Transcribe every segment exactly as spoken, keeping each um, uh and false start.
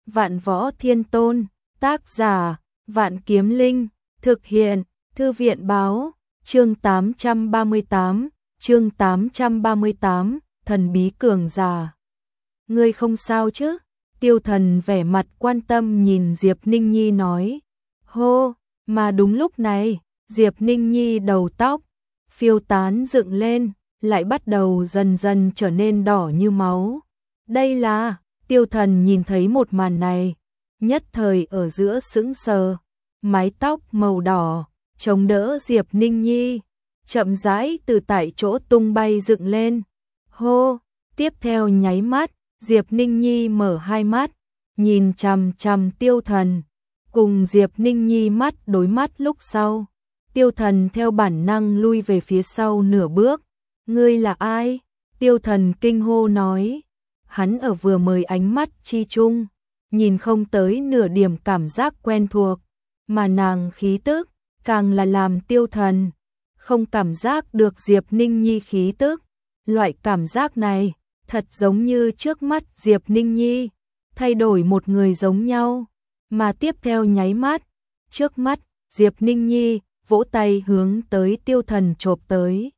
Vạn Võ Thiên Tôn, tác giả, Vạn Kiếm Linh, thực hiện, Thư viện Báo, chương tám trăm ba mươi tám, chương tám trăm ba mươi tám, thần bí cường giả. Ngươi không sao chứ? Tiêu Thần vẻ mặt quan tâm nhìn Diệp Ninh Nhi nói. Hô, mà đúng lúc này, Diệp Ninh Nhi đầu tóc, phiêu tán dựng lên, lại bắt đầu dần dần trở nên đỏ như máu. Đây là, Tiêu Thần nhìn thấy một màn này, nhất thời ở giữa sững sờ, mái tóc màu đỏ, chống đỡ Diệp Ninh Nhi, chậm rãi từ tại chỗ tung bay dựng lên. Hô, tiếp theo nháy mắt, Diệp Ninh Nhi mở hai mắt, nhìn chằm chằm Tiêu Thần, cùng Diệp Ninh Nhi mắt đối mắt lúc sau. Tiêu Thần theo bản năng lui về phía sau nửa bước. Ngươi là ai? Tiêu Thần kinh hô nói. Hắn ở vừa mới ánh mắt chi chung, nhìn không tới nửa điểm cảm giác quen thuộc, mà nàng khí tức, càng là làm Tiêu Thần không cảm giác được Diệp Ninh Nhi khí tức. Loại cảm giác này, thật giống như trước mắt Diệp Ninh Nhi, thay đổi một người giống nhau, mà tiếp theo nháy mắt, trước mắt, Diệp Ninh Nhi, vỗ tay hướng tới Tiêu Thần chộp tới.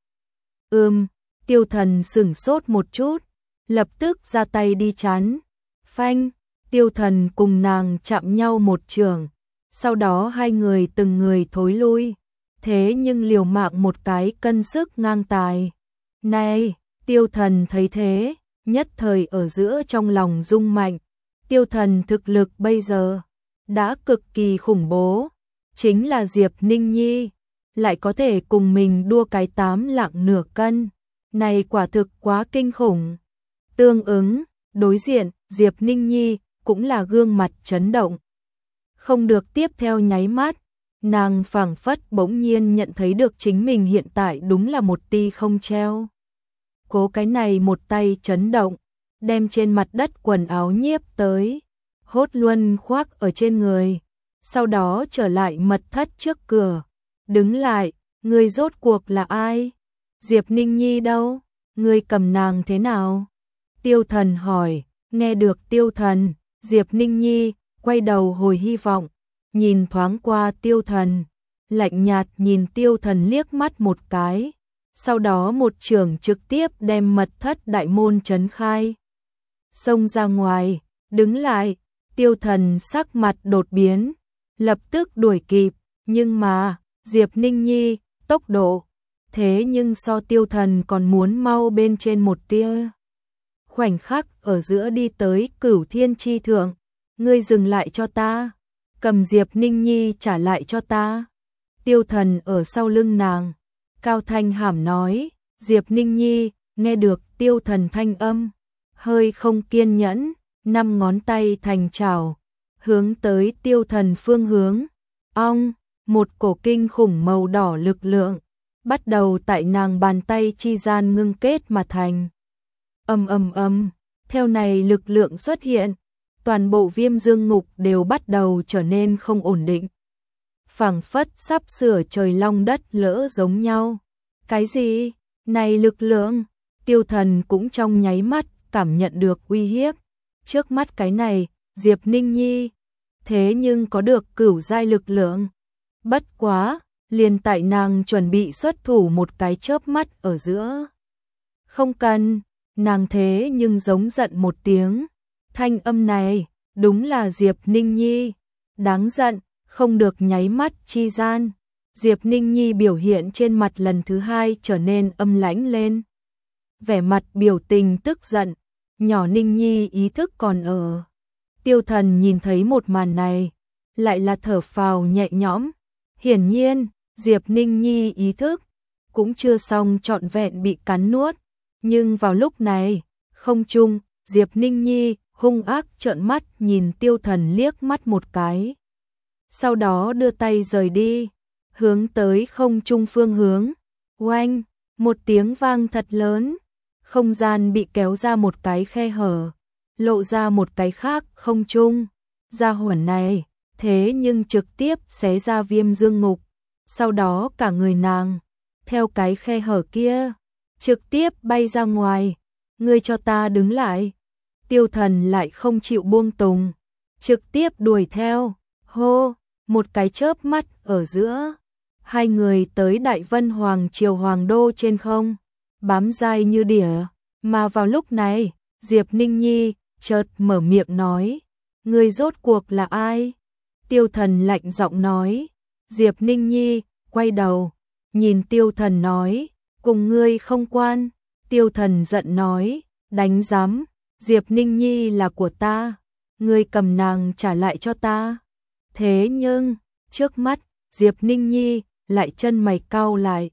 Ừm, Tiêu Thần sửng sốt một chút, lập tức ra tay đi chắn. Phanh, Tiêu Thần cùng nàng chạm nhau một trường, sau đó hai người từng người thối lui, thế nhưng liều mạng một cái cân sức ngang tài. Này, Tiêu Thần thấy thế, nhất thời ở giữa trong lòng rung mạnh. Tiêu Thần thực lực bây giờ đã cực kỳ khủng bố, chính là Diệp Ninh Nhi, lại có thể cùng mình đua cái tám lạng nửa cân, này quả thực quá kinh khủng. Tương ứng, đối diện, Diệp Ninh Nhi cũng là gương mặt chấn động. Không được, tiếp theo nháy mắt, nàng phảng phất bỗng nhiên nhận thấy được chính mình hiện tại đúng là một ti không treo. Cố cái này một tay chấn động, đem trên mặt đất quần áo nhiếp tới, hốt luân khoác ở trên người, sau đó trở lại mật thất trước cửa. Đứng lại, ngươi rốt cuộc là ai? Diệp Ninh Nhi đâu? Ngươi cầm nàng thế nào? Tiêu Thần hỏi. Nghe được Tiêu Thần, Diệp Ninh Nhi quay đầu hồi hy vọng, nhìn thoáng qua Tiêu Thần, lạnh nhạt nhìn Tiêu Thần liếc mắt một cái, sau đó một chưởng trực tiếp đem mật thất đại môn trấn khai. Xông ra ngoài, đứng lại, Tiêu Thần sắc mặt đột biến, lập tức đuổi kịp, nhưng mà, Diệp Ninh Nhi, tốc độ, thế nhưng so Tiêu Thần còn muốn mau bên trên một tia. Khoảnh khắc ở giữa đi tới Cửu Thiên Chi thượng, ngươi dừng lại cho ta, cầm Diệp Ninh Nhi trả lại cho ta. Tiêu Thần ở sau lưng nàng, cao thanh hàm nói. Diệp Ninh Nhi nghe được Tiêu Thần thanh âm, hơi không kiên nhẫn, năm ngón tay thành chảo, hướng tới Tiêu Thần phương hướng. Ong, một cổ kinh khủng màu đỏ lực lượng bắt đầu tại nàng bàn tay chi gian ngưng kết mà thành. Ầm ầm ầm, theo này lực lượng xuất hiện, toàn bộ Viêm Dương Ngục đều bắt đầu trở nên không ổn định. Phảng phất sắp sửa trời long đất lỡ giống nhau. Cái gì? Này lực lượng? Tiêu Thần cũng trong nháy mắt cảm nhận được uy hiếp. Trước mắt cái này, Diệp Ninh Nhi, thế nhưng có được cửu giai lực lượng. Bất quá, liền tại nàng chuẩn bị xuất thủ một cái chớp mắt ở giữa. Không cần, nàng thế nhưng giống giận một tiếng. Thanh âm này, đúng là Diệp Ninh Nhi. Đáng giận, không được nháy mắt chi gian. Diệp Ninh Nhi biểu hiện trên mặt lần thứ hai trở nên âm lãnh lên. Vẻ mặt biểu tình tức giận, nhỏ Ninh Nhi ý thức còn ở. Tiêu Thần nhìn thấy một màn này, lại là thở phào nhẹ nhõm. Hiển nhiên, Diệp Ninh Nhi ý thức cũng chưa xong trọn vẹn bị cắn nuốt. Nhưng vào lúc này, không trung, Diệp Ninh Nhi hung ác trợn mắt nhìn Tiêu Thần liếc mắt một cái. Sau đó đưa tay rời đi, hướng tới không trung phương hướng. Oanh, một tiếng vang thật lớn, không gian bị kéo ra một cái khe hở, lộ ra một cái khác không trung. Gia hỏa này, thế nhưng trực tiếp xé ra Viêm Dương Ngục, sau đó cả người nàng, theo cái khe hở kia, trực tiếp bay ra ngoài. Ngươi cho ta đứng lại. Tiêu Thần lại không chịu buông tùng, trực tiếp đuổi theo. Hô, một cái chớp mắt ở giữa, hai người tới Đại Vân Hoàng triều hoàng đô trên không, bám dai như đỉa, mà vào lúc này, Diệp Ninh Nhi chợt mở miệng nói, ngươi rốt cuộc là ai? Tiêu Thần lạnh giọng nói. Diệp Ninh Nhi quay đầu, nhìn Tiêu Thần nói, cùng ngươi không quan. Tiêu Thần giận nói, đánh giám, Diệp Ninh Nhi là của ta, ngươi cầm nàng trả lại cho ta. Thế nhưng, trước mắt, Diệp Ninh Nhi lại chân mày cau lại,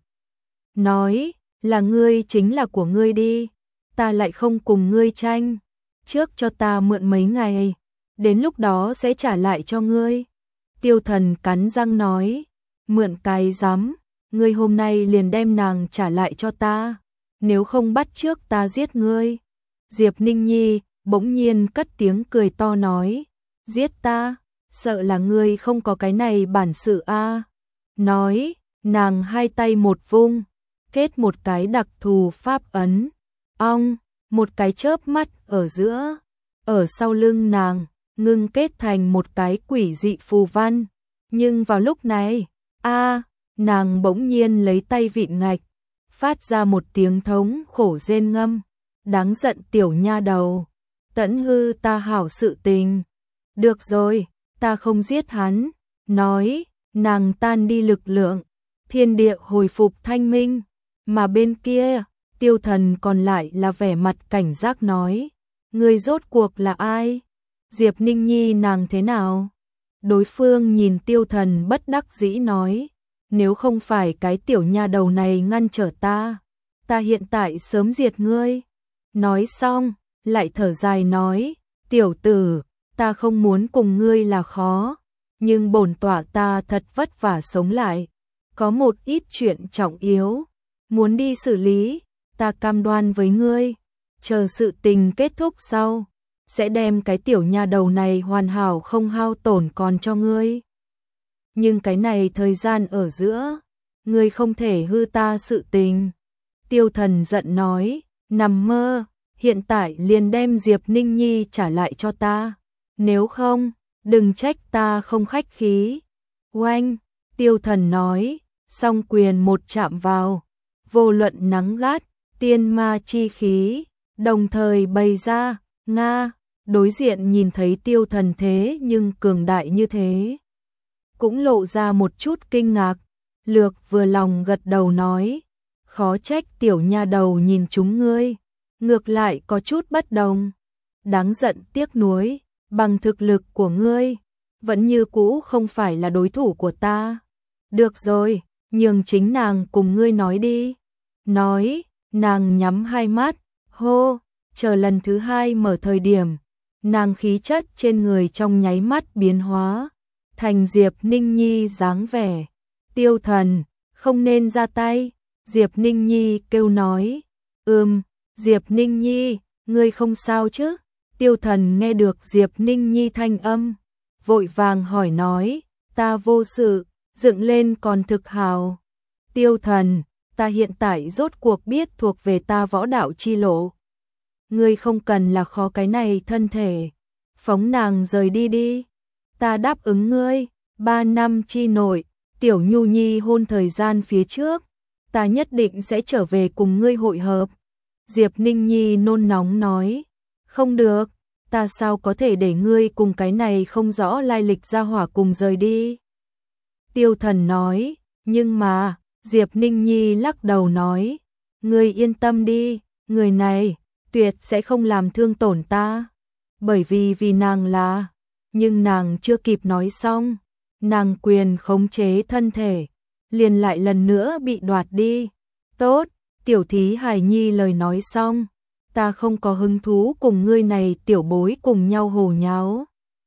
nói, là ngươi chính là của ngươi đi, ta lại không cùng ngươi tranh, trước cho ta mượn mấy ngày, đến lúc đó sẽ trả lại cho ngươi. Tiêu Thần cắn răng nói, mượn cái giám, ngươi hôm nay liền đem nàng trả lại cho ta, nếu không bắt trước ta giết ngươi. Diệp Ninh Nhi bỗng nhiên cất tiếng cười to nói, giết ta, sợ là ngươi không có cái này bản sự a. Nói, nàng hai tay một vung, kết một cái đặc thù pháp ấn, ong, một cái chớp mắt ở giữa, ở sau lưng nàng, ngưng kết thành một cái quỷ dị phù văn. Nhưng vào lúc này, a, nàng bỗng nhiên lấy tay vịn ngạch, phát ra một tiếng thống khổ rên ngâm, đáng giận tiểu nha đầu, tẫn hư ta hảo sự tình. Được rồi, ta không giết hắn. Nói, nàng tan đi lực lượng, thiên địa hồi phục thanh minh, mà bên kia, Tiêu Thần còn lại là vẻ mặt cảnh giác nói, ngươi rốt cuộc là ai? Diệp Ninh Nhi nàng thế nào? Đối phương nhìn Tiêu Thần bất đắc dĩ nói, nếu không phải cái tiểu nha đầu này ngăn trở ta, ta hiện tại sớm diệt ngươi. Nói xong, lại thở dài nói, tiểu tử, ta không muốn cùng ngươi là khó, nhưng bổn tọa ta thật vất vả sống lại, có một ít chuyện trọng yếu, muốn đi xử lý, ta cam đoan với ngươi, chờ sự tình kết thúc sau, sẽ đem cái tiểu nha đầu này hoàn hảo không hao tổn còn cho ngươi. Nhưng cái này thời gian ở giữa, ngươi không thể hư ta sự tình. Tiêu Thần giận nói, nằm mơ, hiện tại liền đem Diệp Ninh Nhi trả lại cho ta, nếu không, đừng trách ta không khách khí. Oanh, Tiêu Thần nói, song quyền một chạm vào, vô luận nắng gắt, tiên ma chi khí, đồng thời bày ra, nga, đối diện nhìn thấy Tiêu Thần thế nhưng cường đại như thế, cũng lộ ra một chút kinh ngạc. Lược vừa lòng gật đầu nói, khó trách tiểu nha đầu nhìn chúng ngươi, ngược lại có chút bất đồng, đáng giận tiếc nuối, bằng thực lực của ngươi, vẫn như cũ không phải là đối thủ của ta. Được rồi, nhường chính nàng cùng ngươi nói đi. Nói, nàng nhắm hai mắt, hô, chờ lần thứ hai mở thời điểm, nàng khí chất trên người trong nháy mắt biến hóa, thành Diệp Ninh Nhi dáng vẻ. Tiêu Thần, không nên ra tay. Diệp Ninh Nhi kêu nói, ừm, Diệp Ninh Nhi, ngươi không sao chứ? Tiêu Thần nghe được Diệp Ninh Nhi thanh âm, vội vàng hỏi nói, ta vô sự, dựng lên còn thực hào. Tiêu Thần, ta hiện tại rốt cuộc biết thuộc về ta võ đạo chi lộ. Ngươi không cần là khó cái này thân thể, phóng nàng rời đi đi. Ta đáp ứng ngươi, ba năm chi nội, tiểu Nhu Nhi hôn thời gian phía trước, ta nhất định sẽ trở về cùng ngươi hội hợp. Diệp Ninh Nhi nôn nóng nói, không được, ta sao có thể để ngươi cùng cái này không rõ lai lịch gia hỏa cùng rời đi. Tiêu Thần nói, nhưng mà, Diệp Ninh Nhi lắc đầu nói, ngươi yên tâm đi, người này, tuyệt sẽ không làm thương tổn ta, bởi vì vì nàng là, nhưng nàng chưa kịp nói xong, nàng quyền khống chế thân thể, liền lại lần nữa bị đoạt đi. Tốt, tiểu thí hài nhi lời nói xong, ta không có hứng thú cùng ngươi này tiểu bối cùng nhau hồ nháo.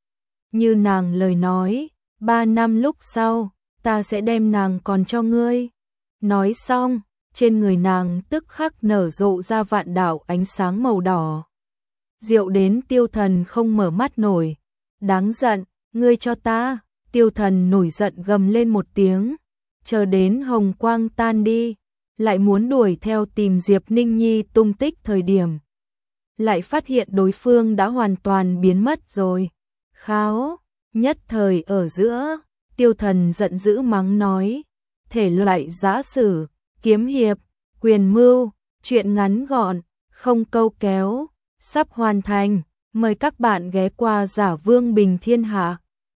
Như nàng lời nói, ba năm lúc sau, ta sẽ đem nàng còn cho ngươi. Nói xong, trên người nàng tức khắc nở rộ ra vạn đạo ánh sáng màu đỏ. Diệu đến Tiêu Thần không mở mắt nổi. Đáng giận, ngươi cho ta. Tiêu Thần nổi giận gầm lên một tiếng, chờ đến hồng quang tan đi, lại muốn đuổi theo tìm Diệp Ninh Nhi tung tích thời điểm, lại phát hiện đối phương đã hoàn toàn biến mất rồi. kháo, nhất thời ở giữa, Tiêu Thần giận dữ mắng nói, thể loại giã sử, kiếm hiệp, quyền mưu, truyện ngắn gọn, không câu kéo, sắp hoàn thành, mời các bạn ghé qua Giả Vương Bình Thiên Hạ.